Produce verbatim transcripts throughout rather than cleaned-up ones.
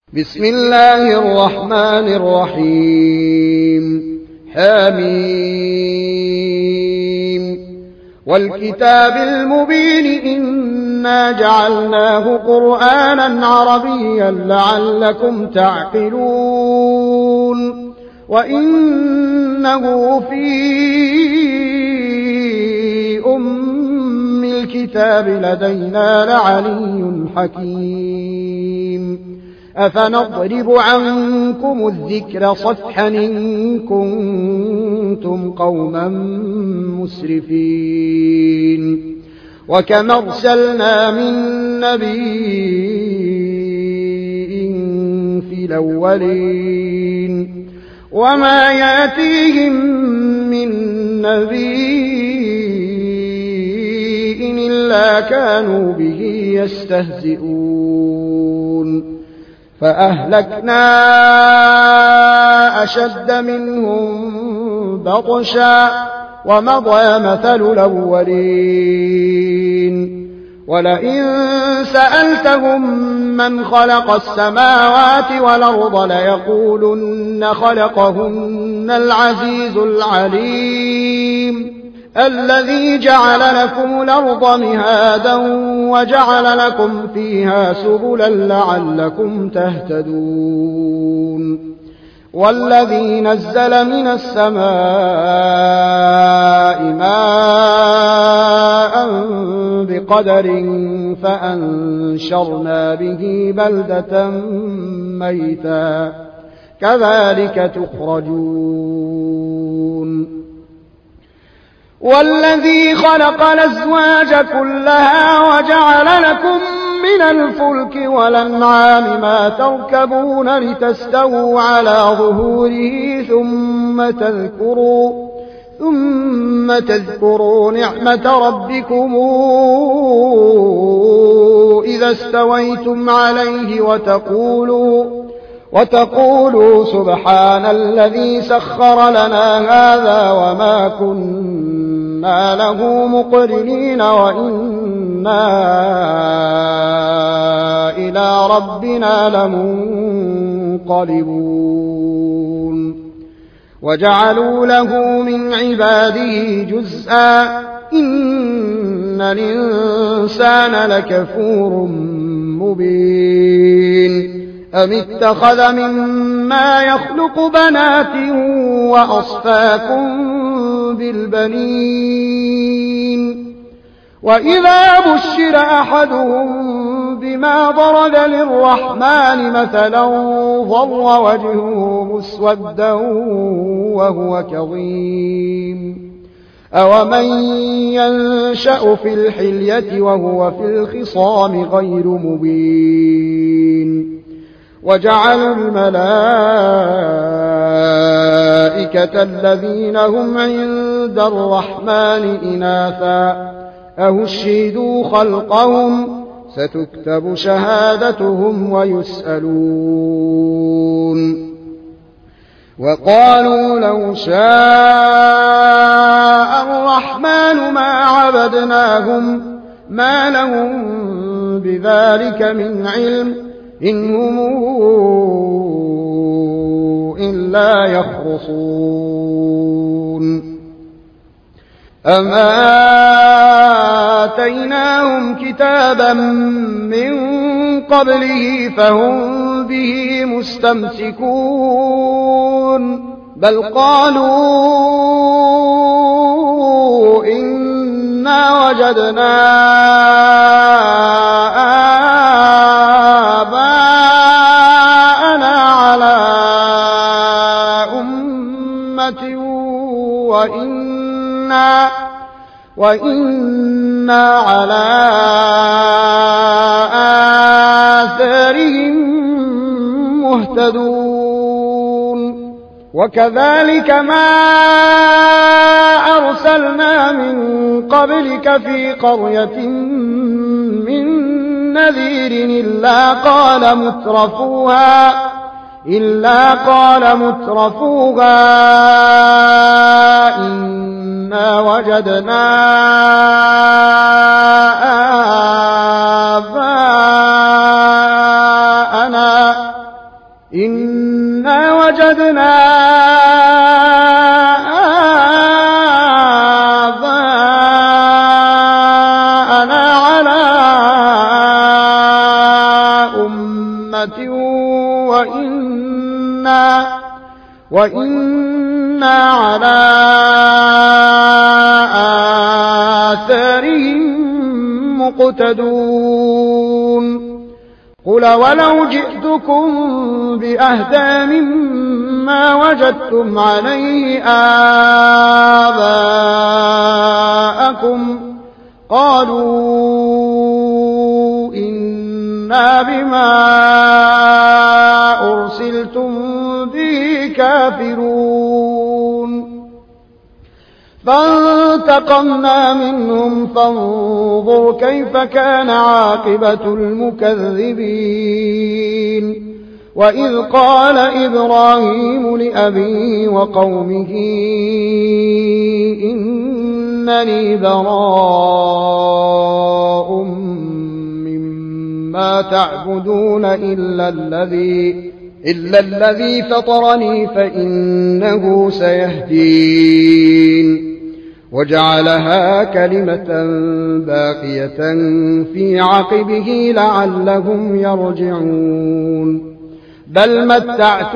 بسم الله الرحمن الرحيم حميم والكتاب المبين إنا جعلناه قرآنا عربيا لعلكم تعقلون وإنه في أم الكتاب لدينا لعلي حكيم أفنضرب عنكم الذكر صفحا إن كنتم قوما مسرفين وكم أرسلنا من نبي في الأولين وما يأتيهم من نبي إلا كانوا به يستهزئون فأهلكنا أشد منهم بطشا ومضى مثل الأولين ولئن سألتهم من خلق السماوات والأرض ليقولن خلقهن العزيز العليم الذي جعل لكم الأرض مهادا وجعل لكم فيها سبلا لعلكم تهتدون والذي نزل من السماء ماء بقدر فأنشرنا به بلدة ميتا كذلك تخرجون والذي خلق الأزواج كلها وجعل لكم من الفلك والأنعام ما تركبون لتستووا على ظهوره ثم تذكروا ثم تذكروا نعمة ربكم إذا استويتم عليه وتقولوا وتقولوا سبحان الذي سخر لنا هذا وما كنا له مقرنين وإنا إلى ربنا لمنقلبون وجعلوا له من عباده جزءا إن الإنسان لكفور مبين أم اتخذ مما يخلق بنات وأصفاكم بالبنين وإذا بشر أحدهم بما ضرب للرحمن مثلا ظل وجهه مسودا وهو كظيم أومن ينشأ في الحلية وهو في الخصام غير مبين وجعلوا الملائكة الذين هم عند الرحمن إناثا أهشهدوا خلقهم ستكتب شهادتهم ويسألون وقالوا لو شاء الرحمن ما عبدناهم ما لهم بذلك من علم إن هم إلا يخرصون أما آتيناهم كتابا من قبله فهم به مستمسكون بل قالوا إنا وجدنا آباءنا على أمة وإنا وإنا على آثارهم مهتدون وكذلك ما أرسلنا من قبلك في قرية من نذير إلا قال مترفوها إلا قال مترفوها إنا وجدنا آباءنا إنا وجدنا آباءنا على أمة وإنا, وإنا على آثارهم مقتدون قل ولو جئتكم بأهدى مما وجدتم عليه آباءكم قالوا إنا بما أرسلتم به كافرون فانتقمنا منهم فانظر كيف كان عاقبة المكذبين وإذ قال إبراهيم لأبيه وقومه إنني براء مما تعبدون إلا الذي إلا الذي فطرني فإنه سيهدين وجعلها كلمة باقية في عقبه لعلهم يرجعون بل متعت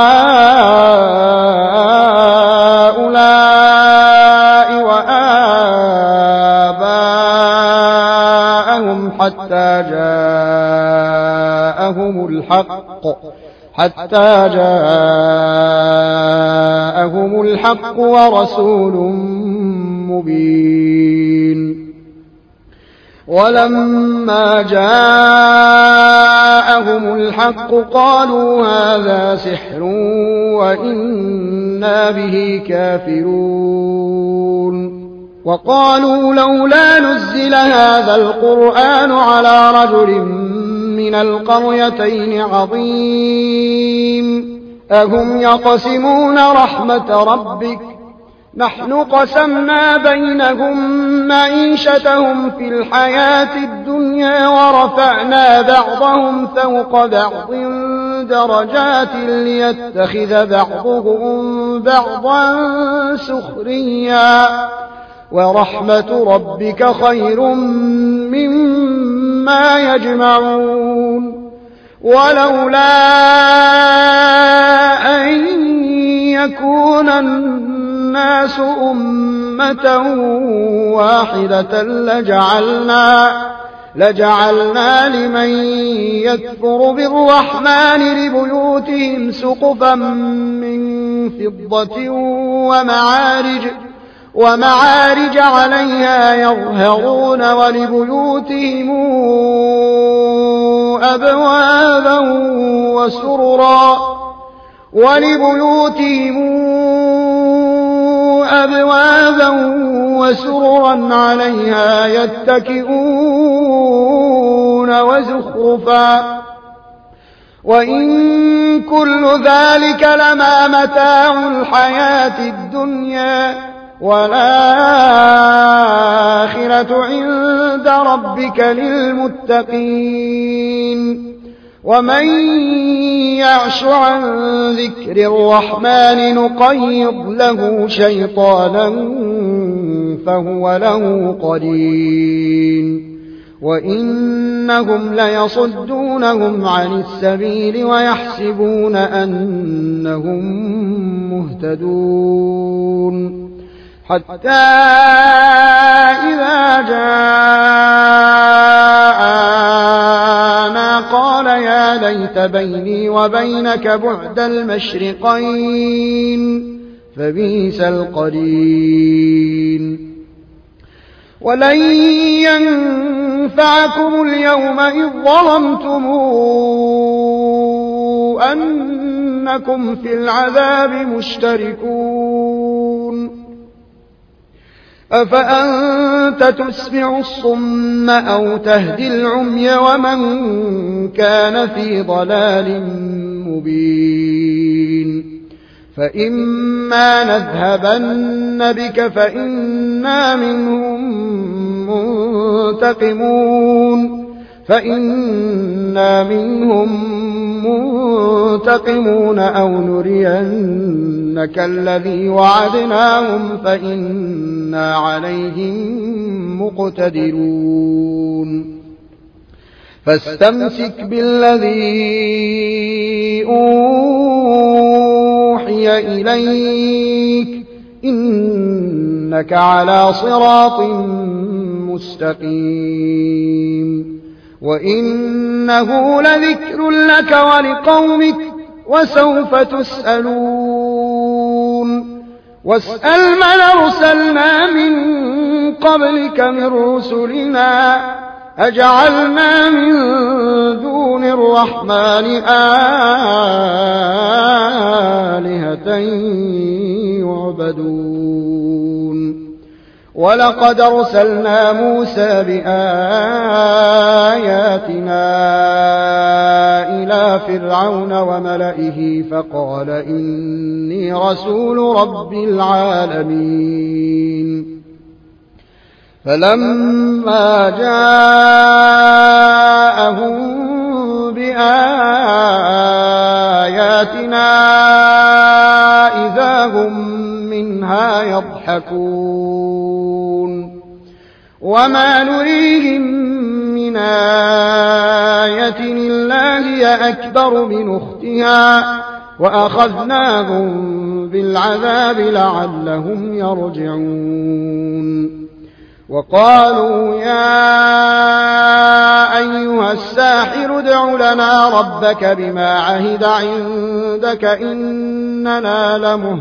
هؤلاء وآباءهم حتى جاءهم الحق حتى جاءهم الحق ورسول مبين ولما جاءهم الحق قالوا هذا سحر وإنا به كافرون وقالوا لولا نزل هذا القرآن على رجل من القريتين عظيم أهم يقسمون رحمة ربك نحن قسمنا بينهم معيشتهم في الحياة الدنيا ورفعنا بعضهم فوق بعض درجات ليتخذ بعضهم بعضا سخريا ورحمة ربك خير مما يجمعون ولولا أن يكون الناس أمة واحدة لجعلنا, لجعلنا لمن يكفر بالرحمن لبيوتهم سقفا من فضة ومعارج ومعارج عليها يظهرون ولبيوتهم أبوابا وسررا ولبيوتهم أبوابا وسررا عليها يتكئون وزخرفا وإن كل ذلك لما متاع الحياة الدنيا والآخرة عند ربك للمتقين ومن يعش عن ذكر الرحمن نقيض له شيطانا فهو له قرين وإنهم ليصدونهم عن السبيل ويحسبون أنهم مهتدون حتى إذا جاءنا قال يا ليت بيني وبينك بعد المشرقين فبئس القرين ولن ينفعكم اليوم إذ ظلمتم أنكم في العذاب مشتركون أفأنت تسمع الصم أو تهدي العمي ومن كان في ضلال مبين فإما نذهبن بك فإنا منهم منتقمون فإنا منهم ينتقمون أو نرينك الذي وعدناهم فإنا عليهم مقتدرون فاستمسك بالذي أوحي إليك إنك على صراط مستقيم وإنه لذكر لك ولقومك وسوف تسألون واسأل من أرسلنا من قبلك من رسلنا أجعلنا من دون الرحمن آلهة يعبدون ولقد أرسلنا موسى بآياتنا إلى فرعون وملئه فقال إني رسول رب العالمين فلما جاءهم بآياتنا إذا هم منها يضحكون وما نريهم من آية إلا هي أكبر من أختها وأخذناهم بالعذاب لعلهم يرجعون وقالوا يا أيها الساحر ادع لنا ربك بما عهد عندك إننا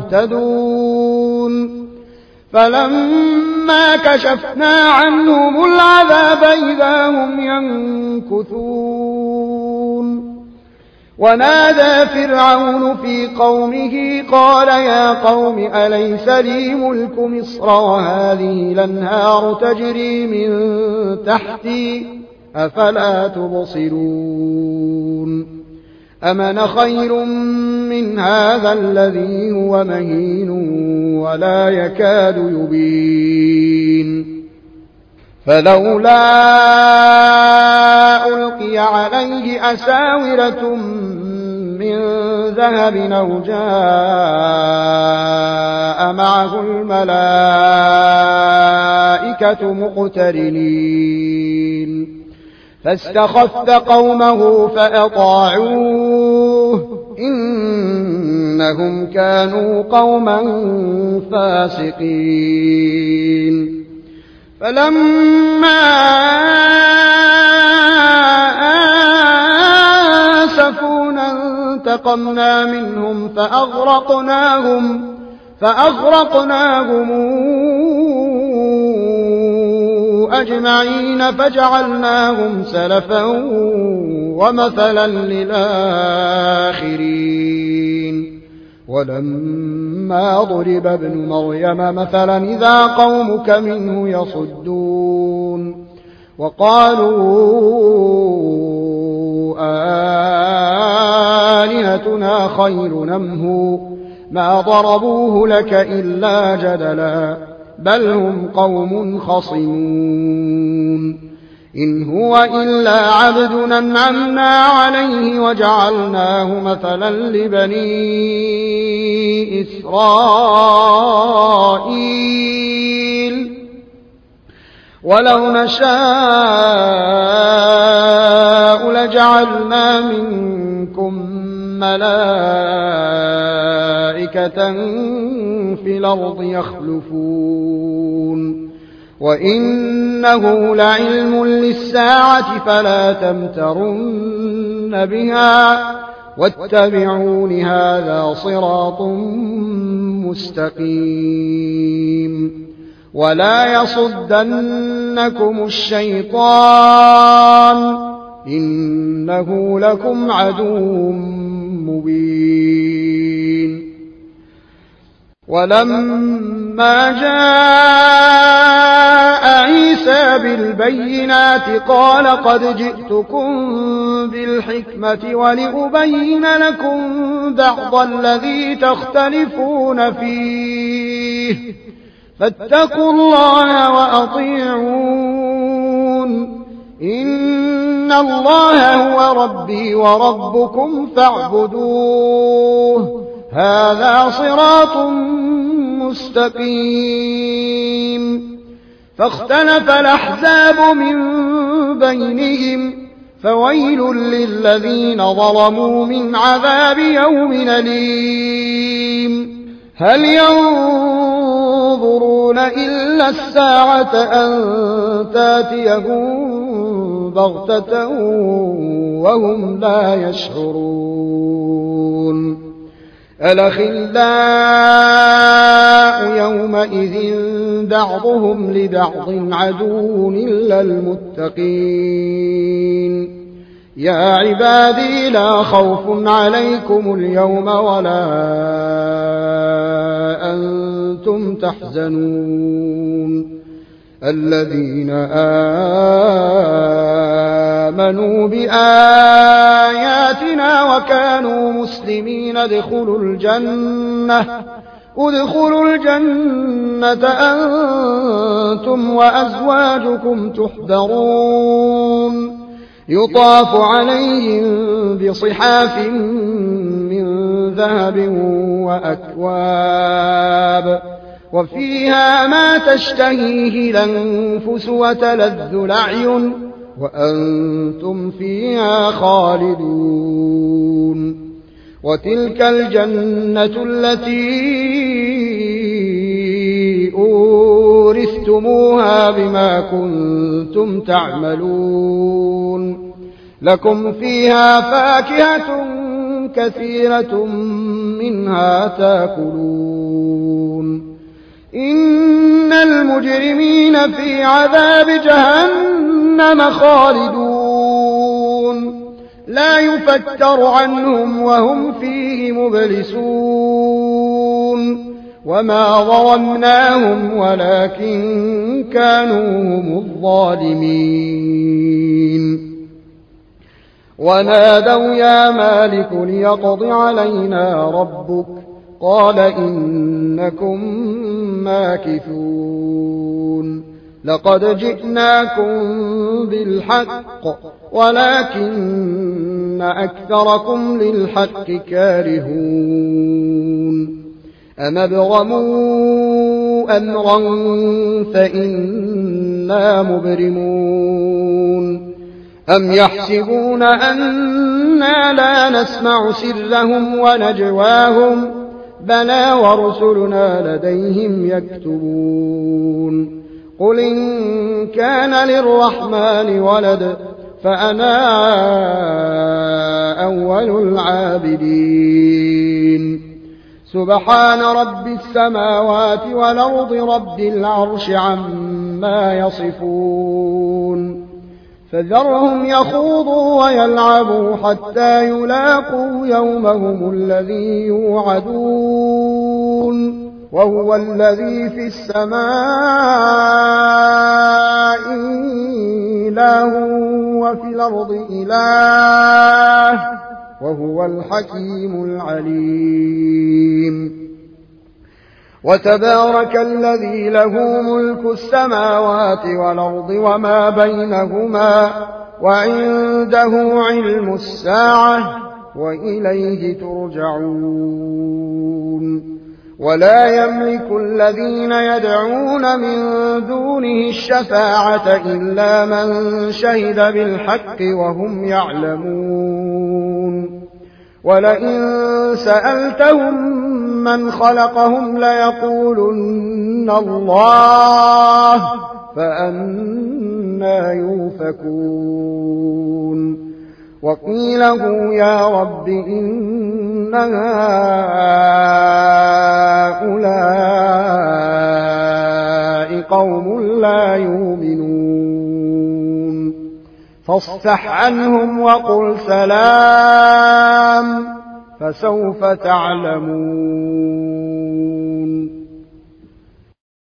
لمهتدون فلما كشفنا عنهم العذاب إذا هم ينكثون ونادى فرعون في قومه قال يا قوم أليس لي ملك مصر وهذه الأنهار تجري من تحتي أفلا تبصرون أمن خير من هذا الذي هو مهين ولا يكاد يبين فلولا ألقي عليه أساورة من ذهب أو جاء معه الملائكة مقترنين فاستخف قومه فأطاعوه إنهم كانوا قوما فاسقين فلما آسفونا انتقمنا منهم فأغرقناهم فأغرقناهم أجمعين فجعلناهم سلفا ومثلا للآخرين ولما ضرب ابن مريم مثلا إذا قومك منه يصدون وقالوا آلهتنا خير أم ما ضربوه لك إلا جدلا بل هم قوم خصمون إن هو إلا عبد أنعمنا عليه وجعلناه مثلا لبني إسرائيل ولو نشاء لجعلنا منكم ملائكة في الأرض يخلفون وإنه لعلم للساعة فلا تمترن بها واتبعون هذا صراط مستقيم ولا يصدنكم الشيطان إنه لكم عدو مبين ولما جاء عيسى بالبينات قال قد جئتكم بالحكمة ولأبين لكم بعض الذي تختلفون فيه فاتقوا الله وأطيعون إن إن الله هو ربي وربكم فاعبدوه هذا صراط مستقيم فاختلف الأحزاب من بينهم فويل للذين ظلموا من عذاب يوم أليم هل ينظرون إلا الساعة أن تاتيهم بغتة وهم لا يشعرون الأخلاء يومئذ بعضهم لبعض عدو إلا المتقين يا عبادي لا خوف عليكم اليوم ولا أنتم تحزنون الذين آمنوا بآياتنا وكانوا مسلمين ادخلوا الجنة ادخلوا الجنة أنتم وأزواجكم تحبرون يطاف عليهم بصحاف من ذهب وأكواب وفيها ما تشتهيه الأنفس وتلذ الأعين وأنتم فيها خالدون وتلك الجنة التي أورثتموها بما كنتم تعملون لكم فيها فاكهة كثيرة منها تاكلون إن المجرمين في عذاب جهنم خالدون لا يفتر عنهم وهم فيه مبلسون وما ظلمناهم ولكن كانوا هم الظالمين ونادوا يا مالك ليقض علينا ربك قال إنكم ماكثون لقد جئناكم بالحق ولكن أكثركم للحق كارهون أم ابرموا أمرا فإنا مبرمون أم يحسبون أنا لا نسمع سرهم ونجواهم بلى ورسلنا لديهم يكتبون قل إن كان للرحمن ولد فأنا أول العابدين سبحان رب السماوات والأرض رب العرش عما يصفون فذرهم يخوضوا ويلعبوا حتى يلاقوا يومهم الذي يوعدون وهو الذي في السماء إله وفي الأرض إله وهو الحكيم العليم وتبارك الذي له ملك السماوات والأرض وما بينهما وعنده علم الساعة وإليه ترجعون ولا يملك الذين يدعون من دونه الشفاعة إلا من شهد بالحق وهم يعلمون ولئن سألتهم من خلقهم ليقولن الله فأنى يؤفكون وقيله يا رب إن هؤلاء قوم لا يؤمنون فاصفح عنهم وقل سلام فسوف تعلمون